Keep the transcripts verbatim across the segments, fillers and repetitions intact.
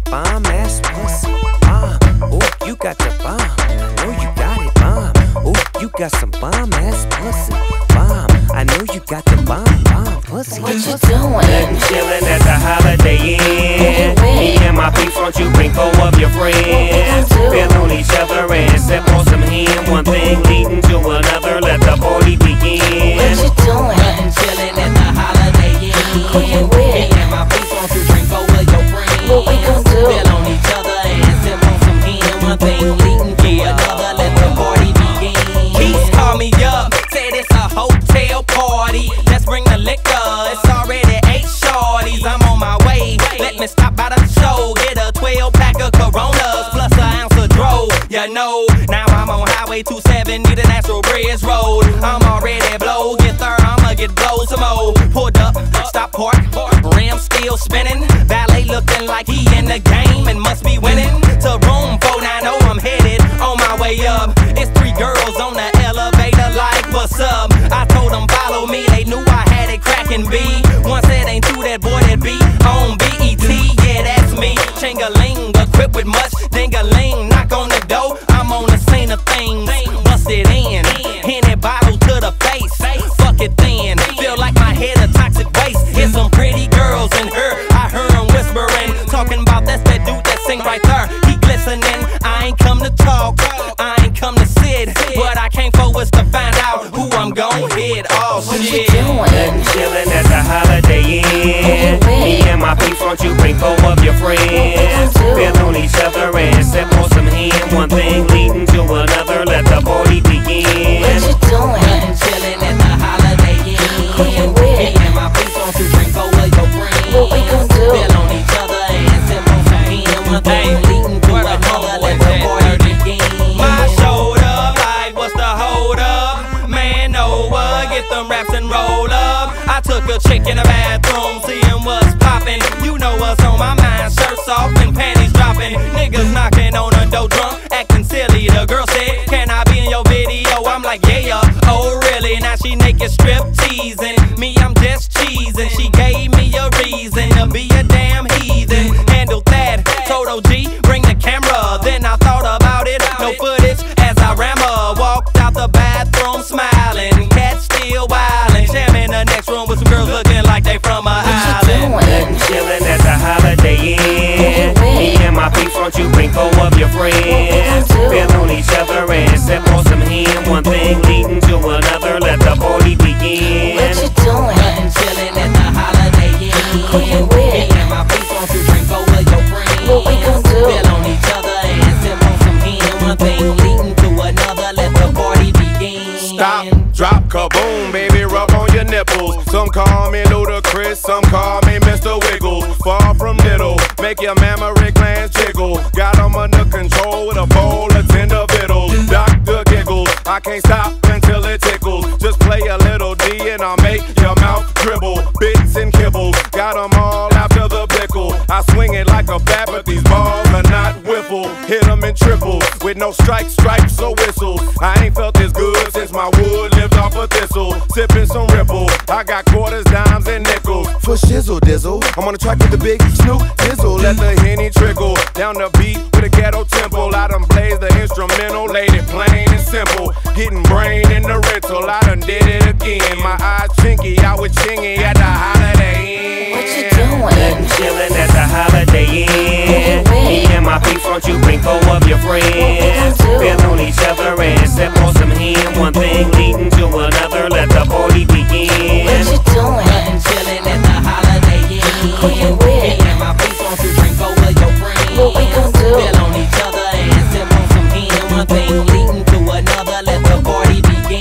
bomb ass pussy. Bomb, ooh, you got the bomb. I know you got it, bomb. Ooh, you got some bomb ass pussy. Bomb, I know you got the bomb, bomb pussy. What you doing? Nothing chillin' at the Holiday Inn. Me and my peeps, won't you bring four of your friends? Feel on each other and sip on some hen. One thing leading to another, let the party begin. What you doing? Nothing chillin' at the Holiday Inn. Who you with? Me and my peeps, won't you bring four of your friends? What we gon' do? Feel on each other and sip on some hen. One thing leading to another, let the party begin. Peace call me up, said it's a hotel party. Let's bring the liquor, it's already eight shorties. I'm on my way, let me stop by the show. Get a twelve pack of Coronas plus an ounce of dro. You know, now I'm on Highway two seventy, the Natural Bridge Road. I'm already blow, get there, I'ma get blow some more. Pulled up, stop park, rim still spinning. Valet looking like he in the game and must be winning. To room four ninety, I'm headed on my way up. It's three girls on the elevator like, what's up? I told them follow me, they knew I had it crackin' B. One said ain't true, that boy that be on B E T, yeah that's me. Chingaling, equipped with much ding-a-ling. Knock on the door, I'm on the scene of things. Bust it in, Henny bottle to the face. Fuck it then, feel like my head a toxic waste. Here's some pretty girls in her, I heard them whispering, talking about that's that dude that sing right there. He glistening, I ain't come to talk, I ain't come to sit. What I came for was to find out who I'm gon' hit. Oh shit. Nothing chillin' at the Holiday Inn. Me and my peeps, won't you bring four of your friends? Feel on each other and sip on some hen. One thing leading to another, let the party begin. What you doing? Nothing chillin' at the Holiday Inn. Who you with? Me and my peeps, won't you bring four of your friends? What we gon' do? Feel on each other and sip on some hen. One thing leading to another, let the party begin. My showed up like, what's the hold up? Man over, get them raps and roll up. I took a chick in the bathroom, seeing what's poppin'. You know what's on my mind, shirts off and panties dropping. Niggas knocking on the door drunk, acting silly. The girl said, can I be in your video? I'm like, yeah, oh really? Now she naked strip teasing. Me, I'm just cheesing. She gave me a reason to be a damn heathen. Handled that, told O G, bring the camera. Then I thought about it, no footage as I ram her. Walked out the bathroom smiling, cat still wildin'. Jamming the next room with some girls looking like they from a island. Nothing chillin' at the Holiday Inn. Me and my peeps, won't you bring four of your friends? Feel on each other and sip on some hen. One thing leading to another, let the party begin. What you doing? Nothing chillin' at the Holiday Inn. Who you with? Me and my peeps, won't you bring four of your friends? What we gon' do? Feel on each other and sip on some hen. One thing leading to another, let the party begin. Stop, drop, kaboom, baby, rub on your nipples. Some call me Ludacris, some call me Mister Wiggle. Far from little, make your mammary glands jiggle. Got them under control with a bowl of tender vittles. Doctor giggles, I can't stop until it tickles. Just play a little D and I'll make your mouth dribble. Bits and kibbles, got them all after the pickle. I swing it like a bat, but these balls are not whiffle. Hit them in triples, with no strikes, stripes, or whistles. I ain't felt this good since my wood lived off a thistle. Sipping some Ripple, I got quarters, dimes, and nickels. For shizzle dizzle, I'm on the track with the big Snoop Dizzle. Let the Henny trickle down the beat with a ghetto tempo. I done blaze the instrumental, laid it plain and simple. Getting brain in the rental, I done did it again. My eyes chinky, I was chingy at the Holiday Inn. What you doing? Nothing chillin' at the Holiday Inn. Me and my peeps, won't you bring four of your friends? Feel on each other and sip on some hen. One thing leading to another, let the party begin. What you doing? Nothing chillin' at the Holiday Inn. Who you with? Me and my peeps, won't you bring four of your friends? What we gon' do? Feel on each other and sip on some hen. One thing leading to another, let the party begin.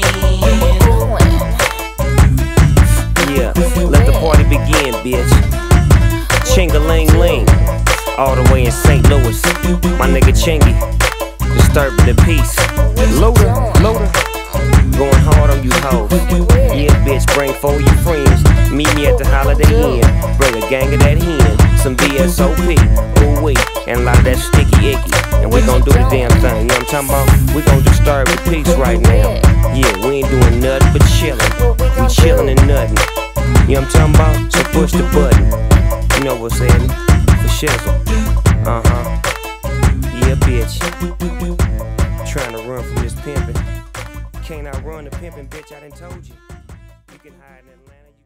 Yeah, let the party begin, bitch. Chingaling-ling, all the way in Saint Louis. My nigga Chingy, disturbing the peace. Loader, loader, going hard on you hoes. Yeah, bitch, bring four of your friends. Meet me at the Holiday Inn. Bring a gang of that hen, some V S O P, ooh wee, and a lot of that sticky icky. And we gon' do the damn thing, you know what I'm talking about? We gon' disturb the peace right now. Yeah, we ain't doing nothing but chillin'. We chillin' and nuttin'. You know what I'm talking about? So push the button. You know what's happening? For shizzle. Uh huh. Yeah, bitch. Trying to run from this pimpin'. Can't outrun the pimpin', bitch. I done told you. You can hide in Atlanta. You